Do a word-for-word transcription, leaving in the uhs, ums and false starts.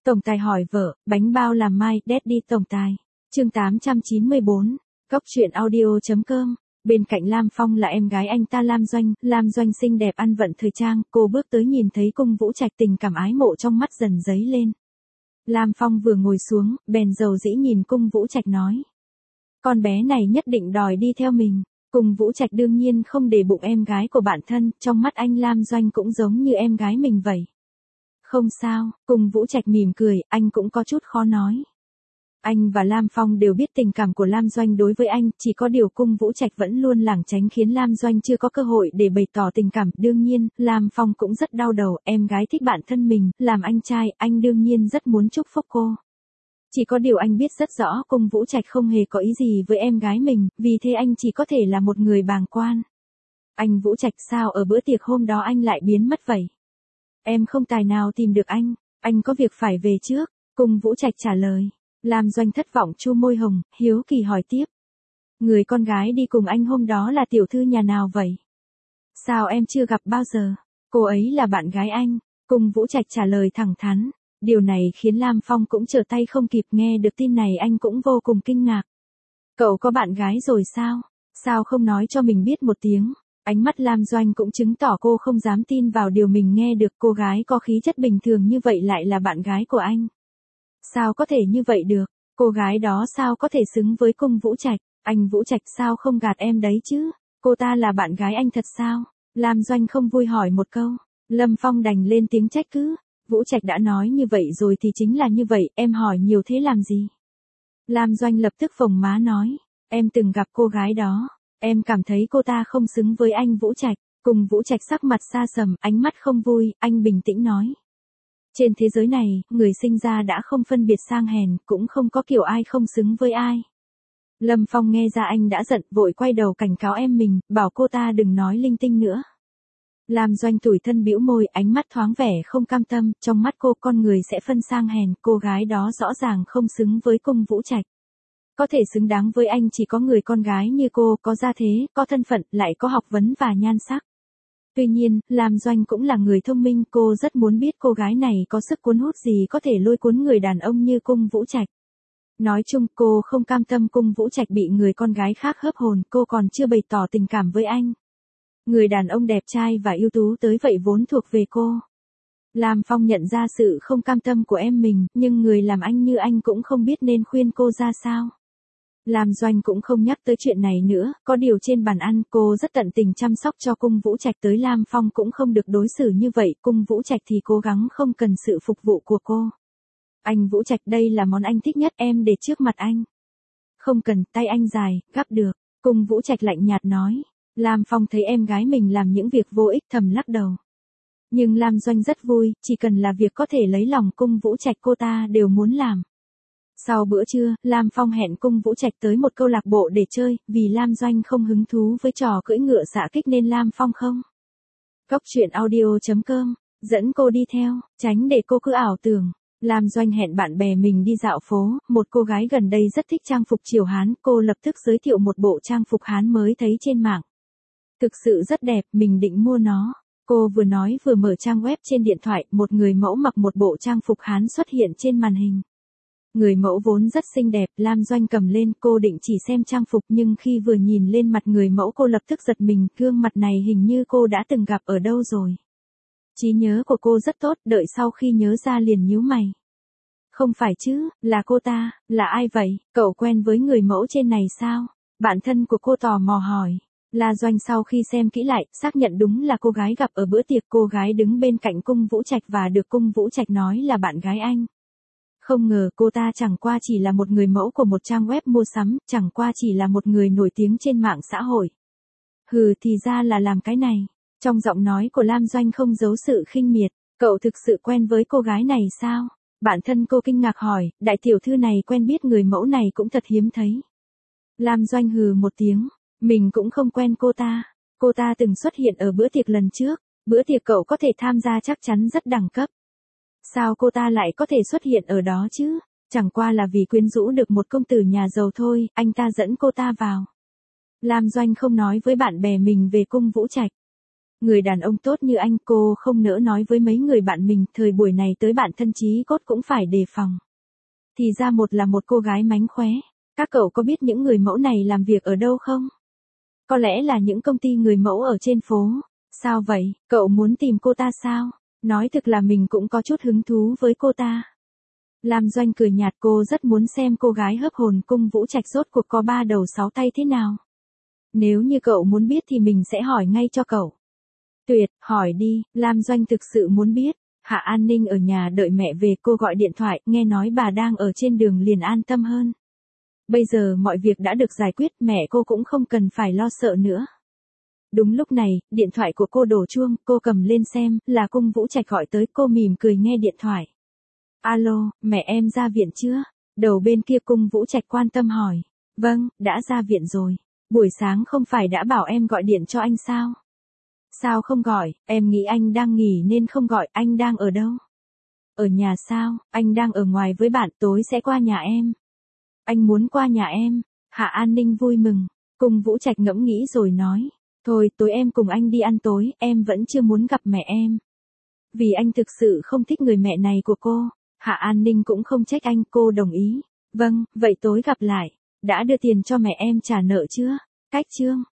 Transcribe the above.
Tổng tài hỏi vợ, bánh bao làm mai, Daddy tổng tài. Chương tám trăm chín mươi bốn. Góc truyện audio.com. Bên cạnh Lam Phong là em gái anh ta Lam Doanh, Lam Doanh xinh đẹp ăn vận thời trang, cô bước tới nhìn thấy Cung Vũ Trạch, tình cảm ái mộ trong mắt dần dấy lên. Lam Phong vừa ngồi xuống, bèn dầu dĩ nhìn Cung Vũ Trạch nói. Con bé này nhất định đòi đi theo mình. Cung Vũ Trạch đương nhiên không để bụng em gái của bản thân, trong mắt anh Lam Doanh cũng giống như em gái mình vậy. Không sao, Cung Vũ Trạch mỉm cười, anh cũng có chút khó nói. Anh và Lam Phong đều biết tình cảm của Lam Doanh đối với anh, chỉ có điều Cung Vũ Trạch vẫn luôn lảng tránh khiến Lam Doanh chưa có cơ hội để bày tỏ tình cảm. Đương nhiên, Lam Phong cũng rất đau đầu, em gái thích bạn thân mình, làm anh trai, anh đương nhiên rất muốn chúc phúc cô. Chỉ có điều anh biết rất rõ Cung Vũ Trạch không hề có ý gì với em gái mình, vì thế anh chỉ có thể là một người bàng quan. Anh Vũ Trạch, sao ở bữa tiệc hôm đó anh lại biến mất vậy? Em không tài nào tìm được anh, anh có việc phải về trước. Cung Vũ Trạch trả lời. Lam Doanh thất vọng chu môi hồng, hiếu kỳ hỏi tiếp. Người con gái đi cùng anh hôm đó là tiểu thư nhà nào vậy? Sao em chưa gặp bao giờ? Cô ấy là bạn gái anh. Cung Vũ Trạch trả lời thẳng thắn. Điều này khiến Lam Phong cũng trở tay không kịp, nghe được tin này anh cũng vô cùng kinh ngạc. Cậu có bạn gái rồi sao? Sao không nói cho mình biết một tiếng? Ánh mắt Lam Doanh cũng chứng tỏ cô không dám tin vào điều mình nghe được, cô gái có khí chất bình thường như vậy lại là bạn gái của anh. Sao có thể như vậy được? Cô gái đó sao có thể xứng với Cung Vũ Trạch? Anh Vũ Trạch sao không gạt em đấy chứ? Cô ta là bạn gái anh thật sao? Lam Doanh không vui hỏi một câu. Lâm Phong đành lên tiếng trách cứ. Vũ Trạch đã nói như vậy rồi thì chính là như vậy, em hỏi nhiều thế làm gì? Lam Doanh lập tức phồng má nói. Em từng gặp cô gái đó. Em cảm thấy cô ta không xứng với anh Vũ Trạch. Cùng Vũ Trạch sắc mặt xa sầm, ánh mắt không vui, anh bình tĩnh nói. Trên thế giới này, người sinh ra đã không phân biệt sang hèn, cũng không có kiểu ai không xứng với ai. Lâm Phong nghe ra anh đã giận, vội quay đầu cảnh cáo em mình, bảo cô ta đừng nói linh tinh nữa. Lam Doanh tủi thân bĩu môi, ánh mắt thoáng vẻ không cam tâm, trong mắt cô con người sẽ phân sang hèn, cô gái đó rõ ràng không xứng với Cung Vũ Trạch. Có thể xứng đáng với anh chỉ có người con gái như cô, có gia thế, có thân phận, lại có học vấn và nhan sắc. Tuy nhiên, Lam Doanh cũng là người thông minh, cô rất muốn biết cô gái này có sức cuốn hút gì có thể lôi cuốn người đàn ông như Cung Vũ Trạch. Nói chung, cô không cam tâm Cung Vũ Trạch bị người con gái khác hớp hồn, cô còn chưa bày tỏ tình cảm với anh. Người đàn ông đẹp trai và ưu tú tới vậy vốn thuộc về cô. Lam Phong nhận ra sự không cam tâm của em mình, nhưng người làm anh như anh cũng không biết nên khuyên cô ra sao. Lam Doanh cũng không nhắc tới chuyện này nữa, có điều trên bàn ăn cô rất tận tình chăm sóc cho Cung Vũ Trạch, tới Lam Phong cũng không được đối xử như vậy, Cung Vũ Trạch thì cố gắng không cần sự phục vụ của cô. Anh Vũ Trạch, đây là món anh thích nhất, em để trước mặt anh. Không cần, tay anh dài, gắp được. Cung Vũ Trạch lạnh nhạt nói. Lam Phong thấy em gái mình làm những việc vô ích thầm lắc đầu. Nhưng Lam Doanh rất vui, chỉ cần là việc có thể lấy lòng Cung Vũ Trạch cô ta đều muốn làm. Sau bữa trưa, Lam Phong hẹn Cung Vũ Trạch tới một câu lạc bộ để chơi, vì Lam Doanh không hứng thú với trò cưỡi ngựa xạ kích nên Lam Phong không. Góc truyện audio.com, dẫn cô đi theo, tránh để cô cứ ảo tưởng. Lam Doanh hẹn bạn bè mình đi dạo phố, một cô gái gần đây rất thích trang phục triều Hán, cô lập tức giới thiệu một bộ trang phục Hán mới thấy trên mạng. Thực sự rất đẹp, mình định mua nó. Cô vừa nói vừa mở trang web trên điện thoại, một người mẫu mặc một bộ trang phục Hán xuất hiện trên màn hình. Người mẫu vốn rất xinh đẹp, Lam Doanh cầm lên, cô định chỉ xem trang phục nhưng khi vừa nhìn lên mặt người mẫu cô lập tức giật mình, gương mặt này hình như cô đã từng gặp ở đâu rồi. Trí nhớ của cô rất tốt, đợi sau khi nhớ ra liền nhíu mày. Không phải chứ, là cô ta, là ai vậy, cậu quen với người mẫu trên này sao? Bạn thân của cô tò mò hỏi. La Doanh sau khi xem kỹ lại, xác nhận đúng là cô gái gặp ở bữa tiệc, cô gái đứng bên cạnh Cung Vũ Trạch và được Cung Vũ Trạch nói là bạn gái anh. Không ngờ cô ta chẳng qua chỉ là một người mẫu của một trang web mua sắm, chẳng qua chỉ là một người nổi tiếng trên mạng xã hội. Hừ, thì ra là làm cái này. Trong giọng nói của Lam Doanh không giấu sự khinh miệt, cậu thực sự quen với cô gái này sao? Bản thân cô kinh ngạc hỏi, đại tiểu thư này quen biết người mẫu này cũng thật hiếm thấy. Lam Doanh hừ một tiếng, mình cũng không quen cô ta. Cô ta từng xuất hiện ở bữa tiệc lần trước, bữa tiệc cậu có thể tham gia chắc chắn rất đẳng cấp. Sao cô ta lại có thể xuất hiện ở đó chứ? Chẳng qua là vì quyến rũ được một công tử nhà giàu thôi, anh ta dẫn cô ta vào. Lam Doanh không nói với bạn bè mình về Cung Vũ Trạch. Người đàn ông tốt như anh cô không nỡ nói với mấy người bạn mình, thời buổi này tới bạn thân chí cốt cũng phải đề phòng. Thì ra một là một cô gái mánh khóe. Các cậu có biết những người mẫu này làm việc ở đâu không? Có lẽ là những công ty người mẫu ở trên phố. Sao vậy, cậu muốn tìm cô ta sao? Nói thực là mình cũng có chút hứng thú với cô ta. Lam Doanh cười nhạt, cô rất muốn xem cô gái hớp hồn cung Vũ Trạch rốt cuộc có ba đầu sáu tay thế nào. Nếu như cậu muốn biết thì mình sẽ hỏi ngay cho cậu. Tuyệt, hỏi đi, Lam Doanh thực sự muốn biết. Hạ An Ninh ở nhà đợi mẹ về, cô gọi điện thoại, nghe nói bà đang ở trên đường liền an tâm hơn. Bây giờ mọi việc đã được giải quyết, mẹ cô cũng không cần phải lo sợ nữa. Đúng lúc này, điện thoại của cô đổ chuông, cô cầm lên xem, là cung Vũ Trạch gọi tới, cô mỉm cười nghe điện thoại. Alo, mẹ em ra viện chưa? Đầu bên kia cung Vũ Trạch quan tâm hỏi. Vâng, đã ra viện rồi. Buổi sáng không phải đã bảo em gọi điện cho anh sao? Sao không gọi, em nghĩ anh đang nghỉ nên không gọi, anh đang ở đâu? Ở nhà sao, anh đang ở ngoài với bạn, tối sẽ qua nhà em. Anh muốn qua nhà em. Hạ An Ninh vui mừng. Cung Vũ Trạch ngẫm nghĩ rồi nói. Thôi, tối em cùng anh đi ăn tối, em vẫn chưa muốn gặp mẹ em. Vì anh thực sự không thích người mẹ này của cô. Hạ An Ninh cũng không trách anh, cô đồng ý. Vâng, vậy tối gặp lại. Đã đưa tiền cho mẹ em trả nợ chưa? Cách chương.